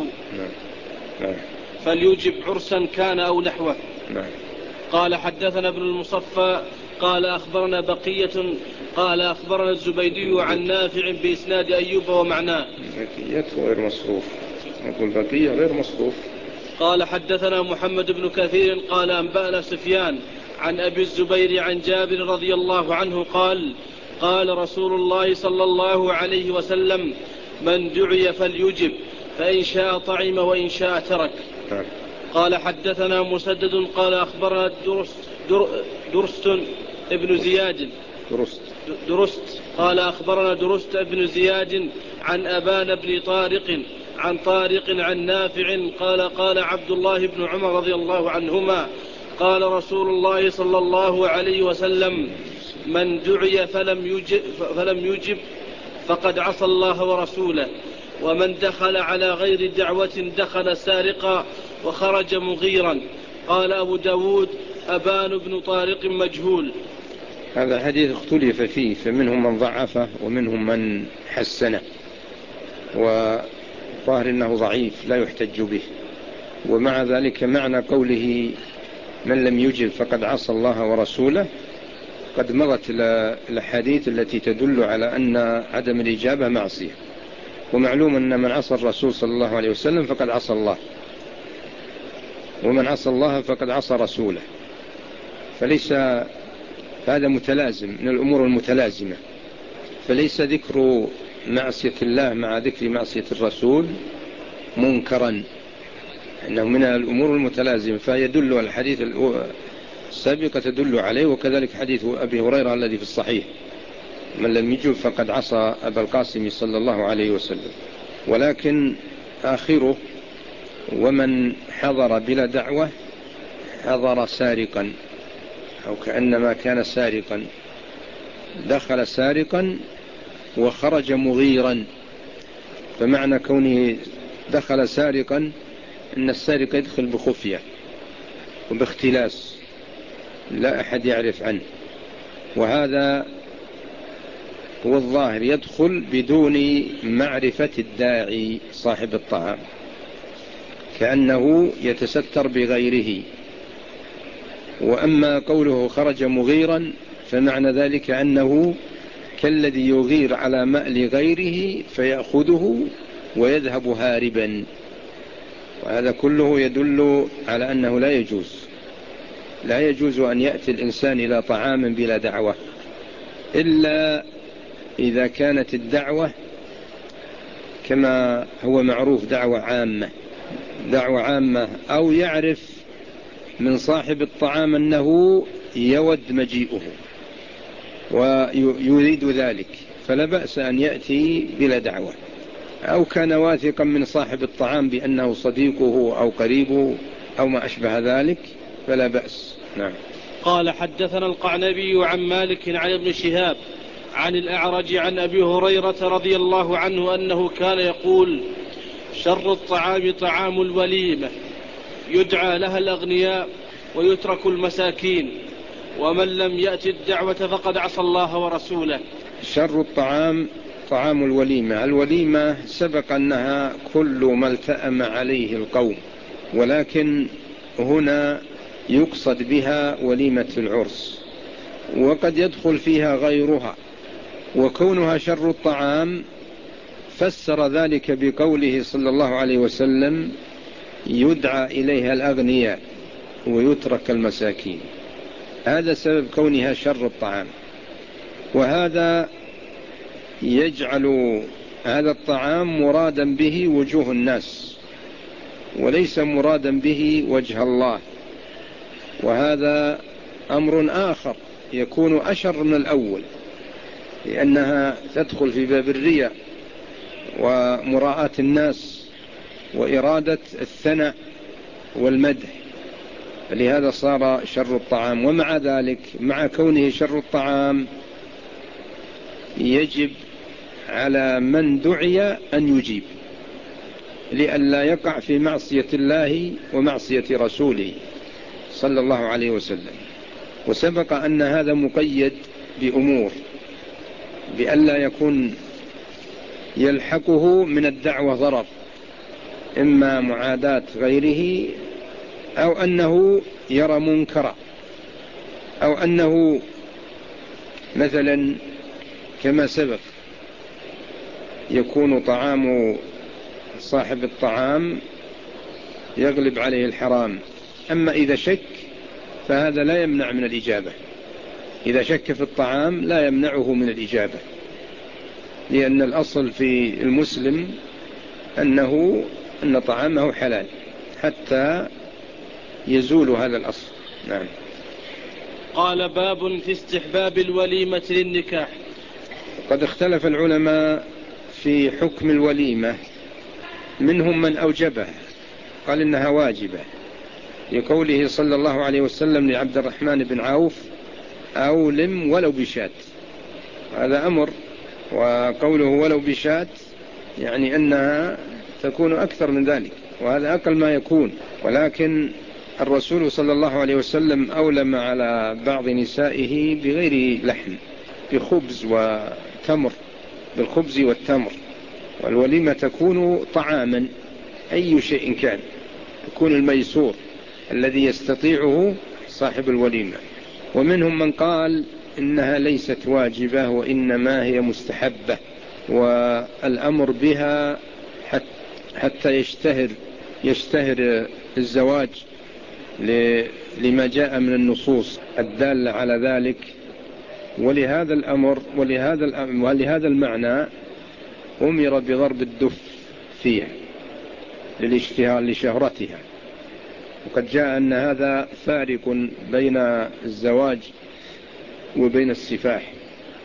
فليجب عرسا كان أو نحوه. قال حدثنا ابن المصفى قال أخبرنا بقية قال أخبرنا الزبيدي عن نافع بإسناد أيوب ومعناه. بقية غير مصروف، نقول بقية غير مصروف. قال حدثنا محمد بن كثير قال أنبأنا سفيان عن أبي الزبير عن جابر رضي الله عنه قال: قال رسول الله صلى الله عليه وسلم: من دعي فليجب، فإن شاء طعم وإن شاء ترك. قال حدثنا مسدد قال أخبرنا درست, در درست ابن زياد درست درست قال أخبرنا درست ابن زياد عن أبان بن طارق عن طارق عن نافع قال: قال عبد الله بن عمر رضي الله عنهما: قال رسول الله صلى الله عليه وسلم: من دعي فلم يجب, فلم يجب فقد عصى الله ورسوله، ومن دخل على غير دعوة دخل سارقا وخرج مغيرا. قال أبو داود: أبان بن طارق مجهول. هذا الحديث اختلف فيه، فمنهم من ضعفه ومنهم من حسنه، وظاهر أنه ضعيف لا يحتج به. ومع ذلك معنى قوله من لم يجب فقد عصى الله ورسوله قد مضت الأحاديث التي تدل على أن عدم الإجابة معصية، ومعلوم أن من عصى الرسول صلى الله عليه وسلم فقد عصى الله، ومن عصى الله فقد عصى رسوله، فليس هذا متلازم من الأمور المتلازمة، فليس ذكر معصية الله مع ذكر معصية الرسول منكرا، إنه من الأمور المتلازمة. فيدل الحديث السابقة تدل عليه، وكذلك حديث أبي هريرة الذي في الصحيح: من لم يجب فقد عصى أبا القاسم صلى الله عليه وسلم. ولكن آخره: ومن حضر بلا دعوة حضر سارقا، أو كأنما كان سارقا، دخل سارقا وخرج مغيرا. فمعنى كونه دخل سارقا أن السارق يدخل بخفية وباختلاس لا أحد يعرف عنه، وهذا هو الظاهر، يدخل بدون معرفة الداعي صاحب الطعام، كأنه يتستر بغيره. وأما قوله خرج مغيرا فمعنى ذلك أنه كالذي يغير على مأل غيره فيأخذه ويذهب هاربا، وهذا كله يدل على أنه لا يجوز لا يجوز أن يأتي الإنسان إلى طعام بلا دعوة، إلا إذا كانت الدعوة كما هو معروف دعوة عامة دعوة عامة أو يعرف من صاحب الطعام أنه يود مجيئه ويريد ذلك، فلا بأس أن يأتي بلا دعوة، أو كان واثقا من صاحب الطعام بأنه صديقه أو قريبه أو ما أشبه ذلك فلا بأس. نعم. قال: حدثنا القعنبي عن مالك عن ابن شهاب عن الأعرج عن أبي هريرة رضي الله عنه أنه كان يقول: شر الطعام طعام الوليمة، يدعى لها الأغنياء ويترك المساكين، ومن لم يأت الدعوة فقد عصى الله ورسوله. شر الطعام طعام الوليمة. الوليمة سبق أنها كل ما التأم عليه القوم، ولكن هنا يقصد بها وليمة العرس، وقد يدخل فيها غيرها. وكونها شر الطعام فسر ذلك بقوله صلى الله عليه وسلم: يدعى إليها الأغنياء ويترك المساكين. هذا سبب كونها شر الطعام، وهذا يجعل هذا الطعام مرادا به وجوه الناس وليس مرادا به وجه الله، وهذا أمر آخر يكون أشر من الأول، لأنها تدخل في باب الرياء ومراءة الناس وإرادة الثناء والمدح، لهذا صار شر الطعام. ومع ذلك مع كونه شر الطعام يجب على من دعي أن يجيب لئلا يقع في معصية الله ومعصية رسوله صلى الله عليه وسلم. وسبق أن هذا مقيد بأمور، بألا يكون يلحقه من الدعوة ضرر، إما معاداة غيره، أو أنه يرى منكرا، أو أنه مثلا كما سبق يكون طعام صاحب الطعام يغلب عليه الحرام. أما إذا شك فهذا لا يمنع من الإجابة، إذا شك في الطعام لا يمنعه من الإجابة، لأن الأصل في المسلم أنه أن طعامه حلال حتى يزول هذا الأصل. نعم. قال: باب في استحباب الوليمة للنكاح. قد اختلف العلماء في حكم الوليمة، منهم من أوجبها قال إنها واجبة لقوله صلى الله عليه وسلم لعبد الرحمن بن عوف: أولم ولو بشات. هذا أمر، وقوله ولو بشات يعني أنها تكون أكثر من ذلك، وهذا أقل ما يكون. ولكن الرسول صلى الله عليه وسلم أولم على بعض نسائه بغير لحم، بخبز وتمر، بالخبز والتمر. والوليمة تكون طعاما، أي شيء كان، يكون الميسور الذي يستطيعه صاحب الوليمة. ومنهم من قال إنها ليست واجبة وإنما هي مستحبة، والأمر بها حتى يشتهر يشتهر الزواج لما جاء من النصوص الدالة على ذلك. ولهذا الأمر ولهذا الأمر ولهذا المعنى أمر بضرب الدف فيها للاشتهار لشهرتها، وقد جاء أن هذا فارق بين الزواج وبين السفاح،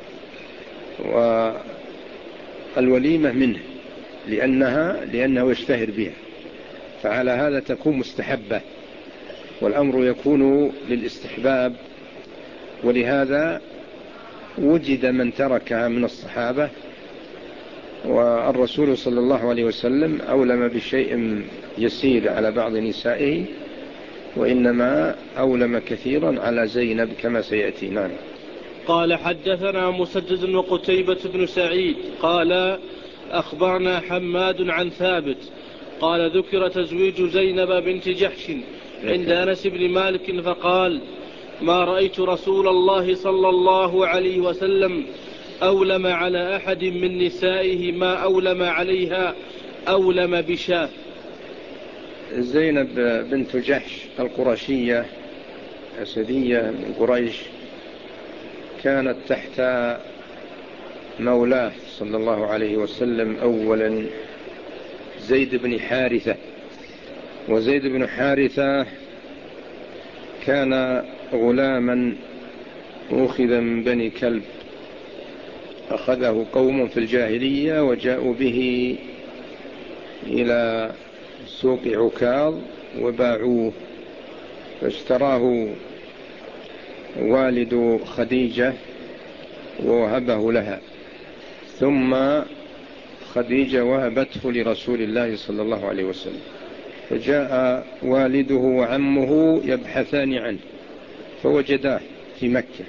والوليمة منه لأنها لأنه يشتهر بها، فعلى هذا تكون مستحبة، والأمر يكون للاستحباب، ولهذا وجد من تركها من الصحابة، والرسول صلى الله عليه وسلم أولم بشيء يسير على بعض نسائه، وإنما أولم كثيرا على زينب كما سيأتي. نعم. قال حدثنا مسدد وقتيبة بن سعيد قال أخبرنا حماد عن ثابت قال ذكر تزويج زينب بنت جحش عند أنس بن مالك فقال ما رأيت رسول الله صلى الله عليه وسلم أولم على أحد من نسائه ما أولم عليها أولم بشاه. زينب بنت جحش القرشية أسدية من قريش، كانت تحت مولاه صلى الله عليه وسلم أولا زيد بن حارثة، وزيد بن حارثة كان غلاما أخذ من بني كلب، أخذه قوم في الجاهلية وجاءوا به إلى سوق عكاظ وباعوه، فاشتراه والد خديجة ووهبه لها، ثم خديجة وهبته لرسول الله صلى الله عليه وسلم، فجاء والده وعمه يبحثان عنه فوجداه في مكة،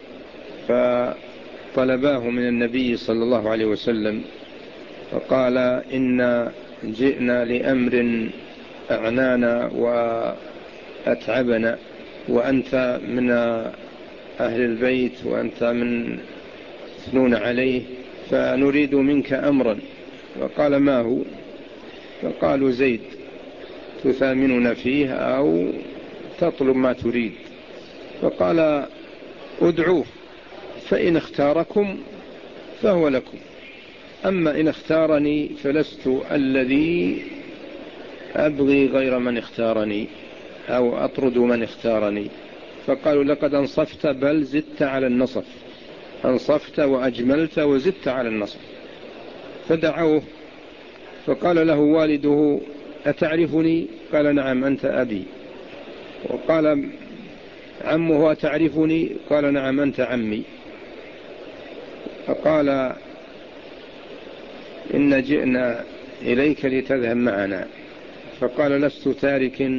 فطلباه من النبي صلى الله عليه وسلم، فقال إن جئنا لأمر أعنانا وأتعبنا، وأنت من أهل البيت وأنت من اثنون عليه، فنريد منك أمرا. فقال ما هو؟ فقالوا زيد تثامننا فيه أو تطلب ما تريد. فقال ادعوه فإن اختاركم فهو لكم، أما إن اختارني فلست الذي أبغي غير من اختارني أو أطرد من اختارني. فقالوا لقد أنصفت بل زدت على النصف، أنصفت وأجملت وزدت على النصف. فدعوه، فقال له والده أتعرفني؟ قال نعم أنت أبي. وقال عمه أتعرفني؟ قال نعم أنت عمي. فقال إن جئنا إليك لتذهب معنا. فقال لست تارك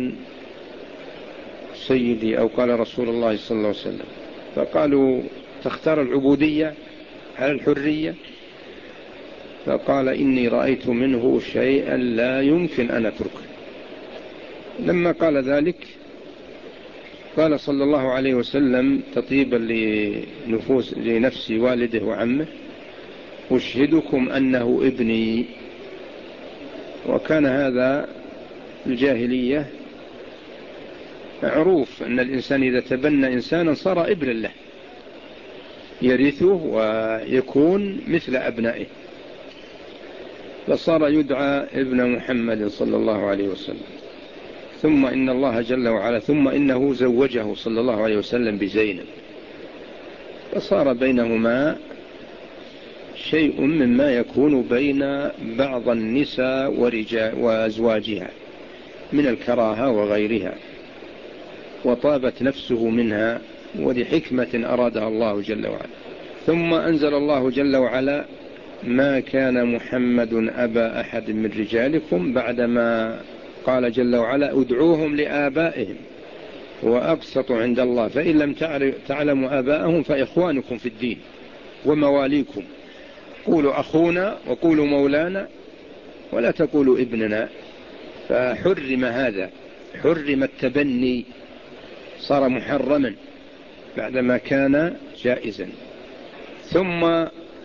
سيدي، أو قال رسول الله صلى الله عليه وسلم. فقالوا تختار العبودية على الحرية؟ فقال إني رأيت منه شيئا لا يمكن أن أتركه. لما قال ذلك قال صلى الله عليه وسلم تطيبا لنفوس لنفس والده وعمه أشهدكم أنه ابني. وكان هذا الجاهلية معروف أن الإنسان إذا تبنى إنسانا صار ابنا له، يرثه ويكون مثل أبنائه، فصار يدعى ابن محمد صلى الله عليه وسلم. ثم إن الله جل وعلا ثم إنه زوجه صلى الله عليه وسلم بزينب، فصار بينهما شيء مما يكون بين بعض النساء ورجال وأزواجها من الكراهة وغيرها، وطابت نفسه منها ولحكمة أرادها الله جل وعلا. ثم أنزل الله جل وعلا ما كان محمد أبا أحد من رجالكم، بعدما قال جل وعلا ادعوهم لآبائهم وأقسط عند الله، فإن لم تعلموا آباءهم فإخوانكم في الدين ومواليكم، قولوا أخونا وقولوا مولانا ولا تقولوا ابننا. فحرم هذا، حرم التبني، صار محرما بعدما كان جائزا. ثم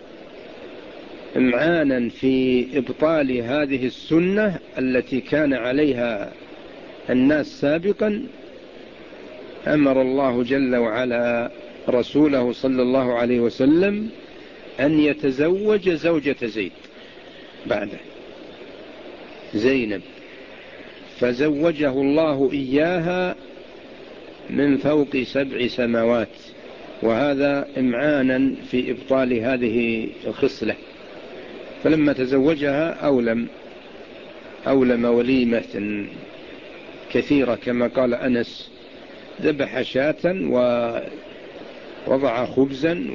امعانا في إبطال هذه السنة التي كان عليها الناس سابقا، أمر الله جل وعلا رسوله صلى الله عليه وسلم أن يتزوج زوجة زيد بعده، زينب. فزوجه الله إياها من فوق سبع سماوات، وهذا إمعانا في إبطال هذه الخصلة. فلما تزوجها أولم أولم وليمة كثيرة كما قال أنس، ذبح شاة ووضع خبزا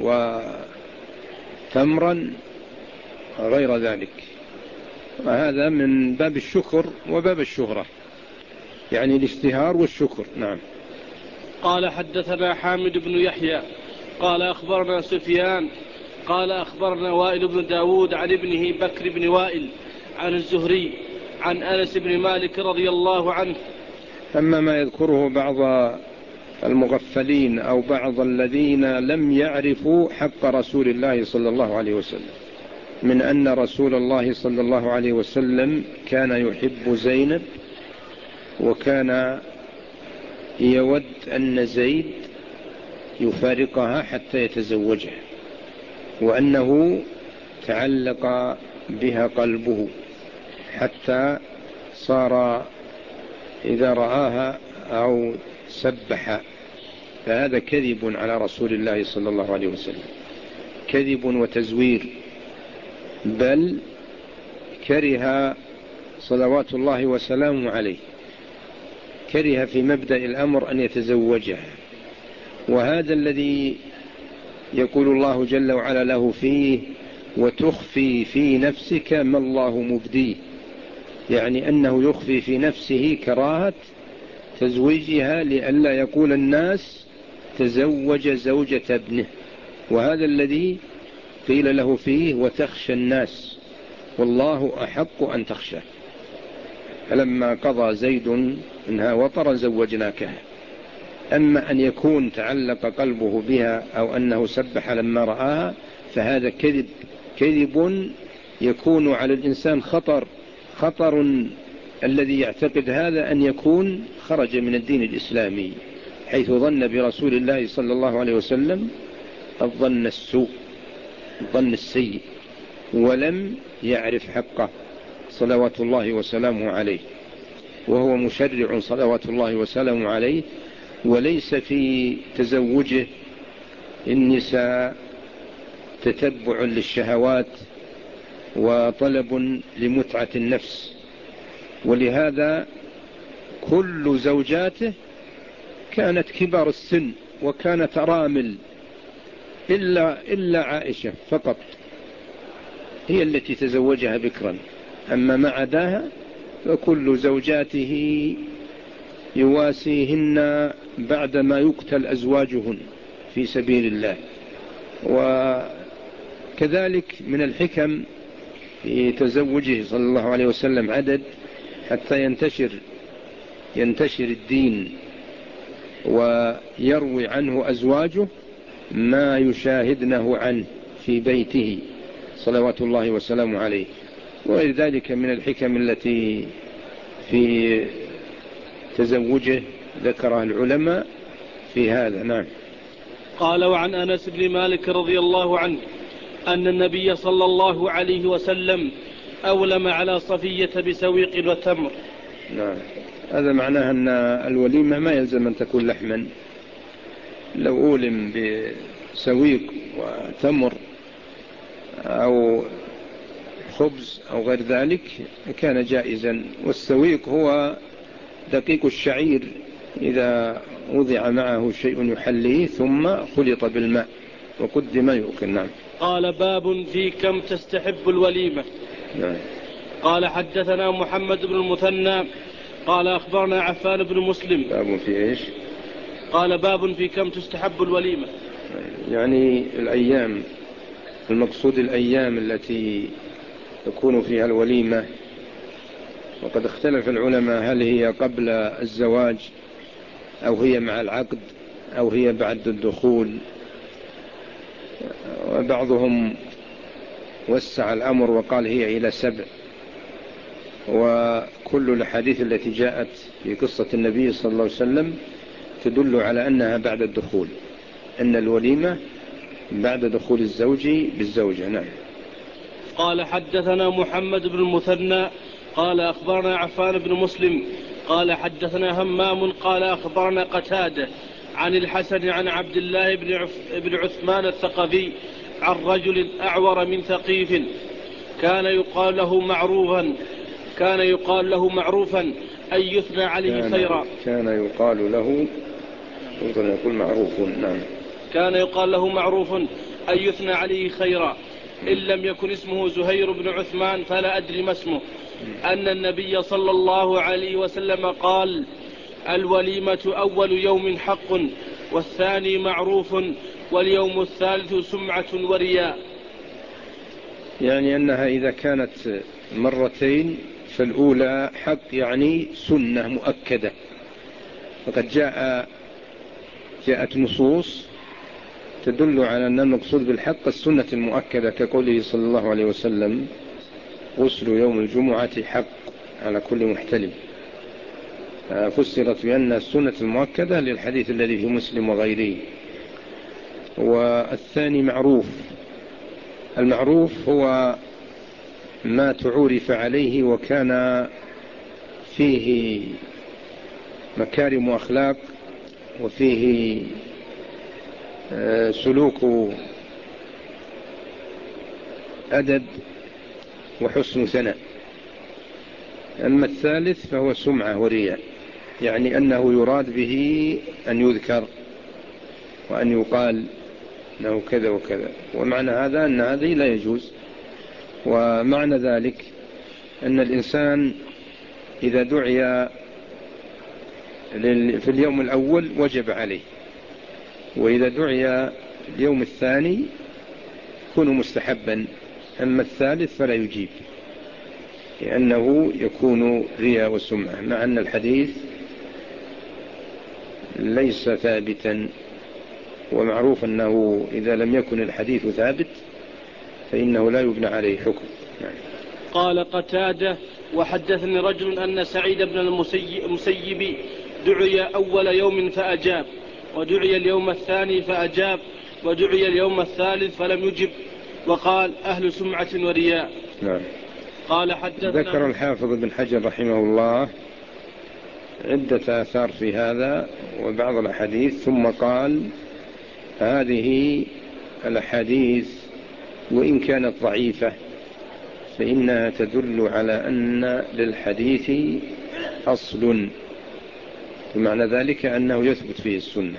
وتمرا غير ذلك، وهذا من باب الشكر وباب الشهرة، يعني الاشتهار والشكر. نعم. قال حدثنا حامد بن يحيى قال أخبرنا سفيان قال أخبرنا وائل بن داود عن ابنه بكر بن وائل عن الزهري عن أنس بن مالك رضي الله عنه. أما ما يذكره بعض المغفلين أو بعض الذين لم يعرفوا حق رسول الله صلى الله عليه وسلم من أن رسول الله صلى الله عليه وسلم كان يحب زينب، وكان يود أن زيد يفارقها حتى يتزوجها، وأنه تعلق بها قلبه حتى صار إذا رآها أو سبح. فهذا كذب على رسول الله صلى الله عليه وسلم، كذب وتزوير، بل كره صلوات الله وسلامه عليه، كره في مبدأ الأمر أن يتزوجها. وهذا الذي يقول الله جل وعلا له فيه: وتخفي في نفسك ما الله مبديه، يعني أنه يخفي في نفسه كراهة تزويجها لئلا يقول الناس تزوج زوجة ابنه. وهذا الذي قيل له فيه: وتخشى الناس والله أحق أن تخشى. فلما قضى زيد منها وطرا زوجناكها. أما أن يكون تعلق قلبه بها أو أنه سبح لما رآها فهذا كذب، كذب يكون على الإنسان خطر خطر الذي يعتقد هذا أن يكون خرج من الدين الإسلامي، حيث ظن برسول الله صلى الله عليه وسلم الظن السوء، الظن السيء، ولم يعرف حقه صلوات الله وسلامه عليه، وهو مشرع صلوات الله وسلامه عليه. وليس في تزوجه النساء تتبع للشهوات وطلب لمتعة النفس، ولهذا كل زوجاته كانت كبار السن وكانت رامل، إلا, إلا عائشة فقط هي التي تزوجها بكرا، أما ما عداها فكل زوجاته يواسيهن بعدما يقتل أزواجهن في سبيل الله. وكذلك من الحكم في تزوجه صلى الله عليه وسلم عدد حتى ينتشر ينتشر الدين ويروي عنه أزواجه ما يشاهدنه عنه في بيته صلوات الله وسلامه عليه. وغير ذلك من الحكم التي في تزوجه ذكرها العلماء في هذا. نعم. قال: وعن أنس بن مالك رضي الله عنه أن النبي صلى الله عليه وسلم أولم على صفية بسويق وتمر. نعم. هذا معناه أن الوليمة ما يلزم أن تكون لحما، لو أولم بسويق وتمر أو خبز أو غير ذلك كان جائزا. والسويق هو دقيق الشعير إذا وضع معه شيء يحليه ثم خلط بالماء وقدم يؤكل. نعم. قال: باب في كم تستحب الوليمة. نعم. قال: حدثنا محمد بن المثنى قال أخبرنا عفان بن مسلم. باب في إيش؟ قال: باب في كم تستحب الوليمة، يعني الأيام، المقصود الأيام التي تكون فيها الوليمة. وقد اختلف العلماء هل هي قبل الزواج أو هي مع العقد أو هي بعد الدخول، وبعضهم وسع الأمر وقال هي إلى سبع. وكل الحديث التي جاءت في قصة النبي صلى الله عليه وسلم تدل على أنها بعد الدخول، أن الوليمة بعد دخول الزوج بالزوجة. نعم. قال: حدثنا محمد بن المثنى قال أخبرنا عفان بن مسلم قال حدثنا همام قال أخبرنا قتادة عن الحسن عن عبد الله بن, عف بن عثمان الثقفي عن رجل أعور من ثقيف كان يقال له معروفا كان يقال له معروفا أن يثنى عليه كان خيرا كان يقال له يقول معروف. نعم. كان يقال له معروف أن يثنى عليه خيرا إن لم يكن اسمه زهير بن عثمان فلا أدري ما اسمه أن النبي صلى الله عليه وسلم قال الوليمة أول يوم حق والثاني معروف واليوم الثالث سمعة ورياء. يعني أنها إذا كانت مرتين فالأولى حق يعني سنة مؤكدة، فقد جاء جاءت نصوص تدل على أن المقصود بالحق السنة المؤكدة كقوله صلى الله عليه وسلم غسل يوم الجمعة حق على كل محتلم، فسرت بأن السنة المؤكدة للحديث الذي في مسلم وغيره. والثاني معروف. المعروف هو ما تعورف عليه وكان فيه مكارم وأخلاق وفيه سلوك أدب وحسن ثناء. أما الثالث فهو سمعة ورياء، يعني أنه يراد به أن يذكر وأن يقال أنه كذا وكذا، ومعنى هذا أن هذه لا يجوز. ومعنى ذلك أن الإنسان إذا دعي في اليوم الأول وجب عليه، وإذا دعي اليوم الثاني يكون مستحبا، أما الثالث فلا يجيب لأنه يكون رياء وسمعة، مع أن الحديث ليس ثابتا، ومعروف أنه إذا لم يكن الحديث ثابت فإنه لا يبنى عليه حكم. يعني. قال قتادة وحدثني رجل أن سعيد بن المسيب دعي أول يوم فأجاب، ودعي اليوم الثاني فأجاب، ودعي اليوم الثالث فلم يجب، وقال أهل سمعة ورياء. نعم. قال حدثنا ذكر الحافظ بن حجر رحمه الله عدة آثار في هذا وبعض الأحاديث، ثم قال هذه الأحاديث وإن كانت ضعيفة فإنها تدل على أن للحديث أصل، بمعنى ذلك أنه يثبت فيه السنة،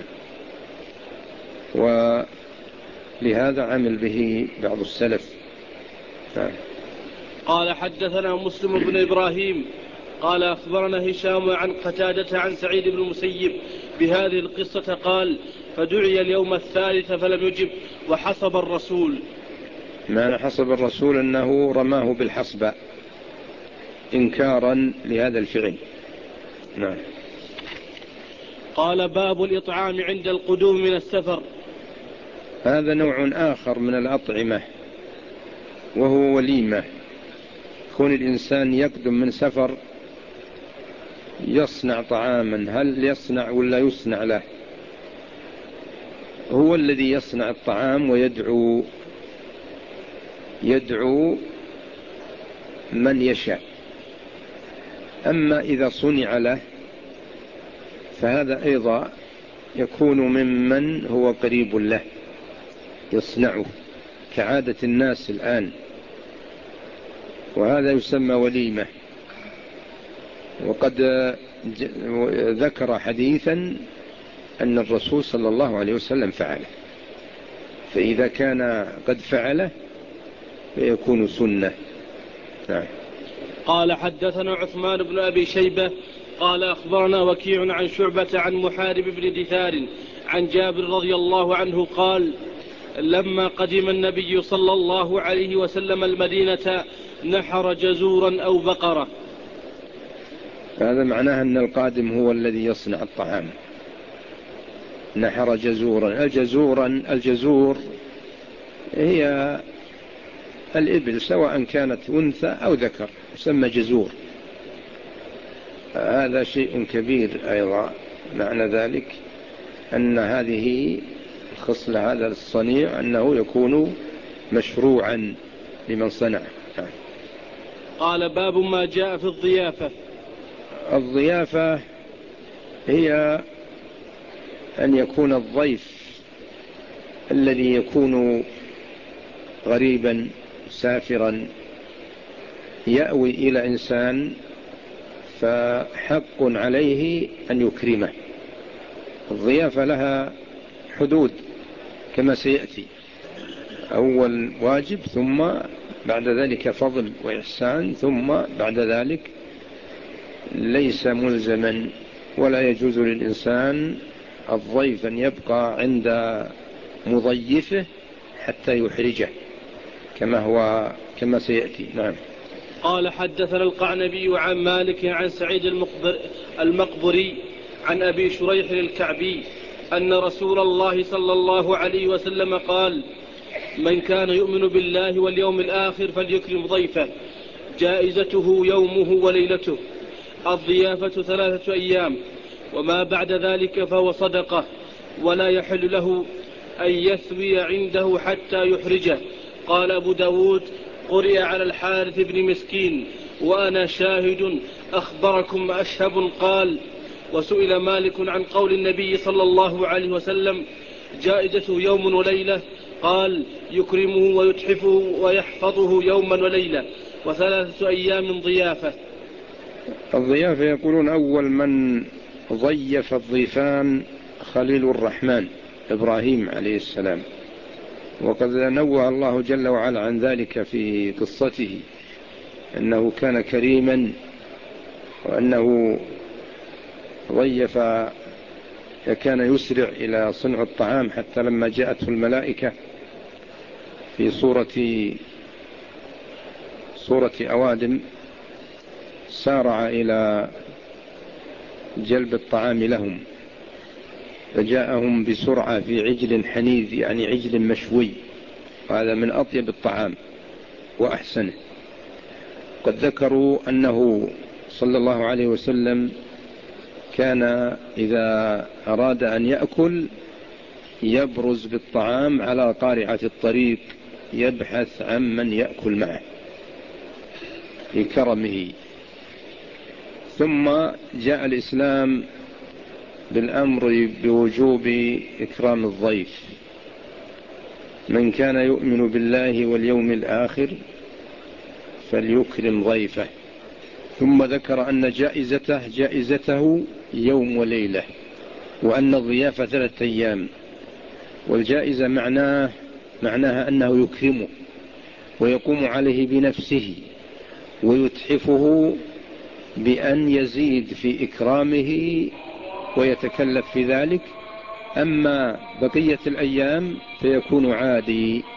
ولهذا عمل به بعض السلف. نعم. قال حدثنا مسلم بن إبراهيم قال أخبرنا هشام عن قتادة عن سعيد بن المسيب بهذه القصة قال فدعي اليوم الثالث فلم يجب وحسب الرسول. معنى حسب الرسول أنه رماه بالحصبة إنكارا لهذا الفعل. نعم. قال باب الإطعام عند القدوم من السفر. هذا نوع آخر من الأطعمة وهو وليمة. كون الإنسان يقدم من سفر يصنع طعاما، هل يصنع ولا يصنع له؟ هو الذي يصنع الطعام ويدعو يدعو من يشاء. أما إذا صنع له فهذا أيضا يكون ممن هو قريب له يصنعه كعادة الناس الآن، وهذا يسمى وليمة. وقد ذكر حديثا أن الرسول صلى الله عليه وسلم فعله، فإذا كان قد فعله فيكون سنة. نعم. قال حدثنا عثمان بن أبي شيبة قال أخبرنا وكيع عن شعبة عن محارب بن دثار عن جابر رضي الله عنه قال لما قدم النبي صلى الله عليه وسلم المدينة نحر جزورا أو بقرة. هذا معناه أن القادم هو الذي يصنع الطعام. نحر جزورا. الجزورا الجزور هي الإبل سواء كانت أنثى أو ذكر يسمى جزور. هذا شيء كبير أيضا، معنى ذلك أن هذه الخصلة هذا الصنيع أنه يكون مشروعا لمن صنع. قال باب ما جاء في الضيافة. الضيافة هي أن يكون الضيف الذي يكون غريبا سافرا يأوي إلى إنسان، فحق عليه أن يكرمه. الضيافة لها حدود كما سيأتي، أول واجب، ثم بعد ذلك فضل وإحسان، ثم بعد ذلك ليس ملزما ولا يجوز للإنسان الضيف أن يبقى عند مضيفه حتى يحرجه كما هو كما سيأتي. نعم. قال حدثنا القعنبي عن مالك عن سعيد المقبر المقبري عن أبي شريح الكعبي أن رسول الله صلى الله عليه وسلم قال: من كان يؤمن بالله واليوم الآخر فليكرم ضيفه، جائزته يومه وليلته، الضيافة ثلاثة أيام، وما بعد ذلك فهو صدقة، ولا يحل له أن يثوي عنده حتى يحرجه. قال أبو داود: قرئ على الحارث بن مسكين وأنا شاهد أخبركم أشهب قال. وسئل مالك عن قول النبي صلى الله عليه وسلم: جائزته يوم وليلة، قال: يكرمه ويتحفه ويحفظه يوما وليلة، وثلاثة أيام ضيافة. الضيافة يقولون أول من ضيف الضيفان خليل الرحمن إبراهيم عليه السلام، وقد نوه الله جل وعلا عن ذلك في قصته، أنه كان كريما وأنه ضيف، كان يسرع إلى صنع الطعام حتى لما جاءته الملائكة في صورة صورة أوادم سارع إلى جلب الطعام لهم، فجاءهم بسرعة في عجل حنيذ، يعني عجل مشوي، وهذا من أطيب الطعام وأحسنه. قد ذكروا أنه صلى الله عليه وسلم كان إذا أراد أن يأكل يبرز بالطعام على قارعة الطريق يبحث عن من يأكل معه لكرمه. ثم جاء الإسلام بالأمر بوجوب إكرام الضيف، من كان يؤمن بالله واليوم الآخر فليكرم ضيفه. ثم ذكر أن جائزته جائزته يوم وليلة، وأن الضيافة ثلاثة أيام. والجائزة معناه معناها أنه يكرمه ويقوم عليه بنفسه ويتحفه بأن يزيد في إكرامه ويتكلف في ذلك. أما بقية الأيام فيكون عادي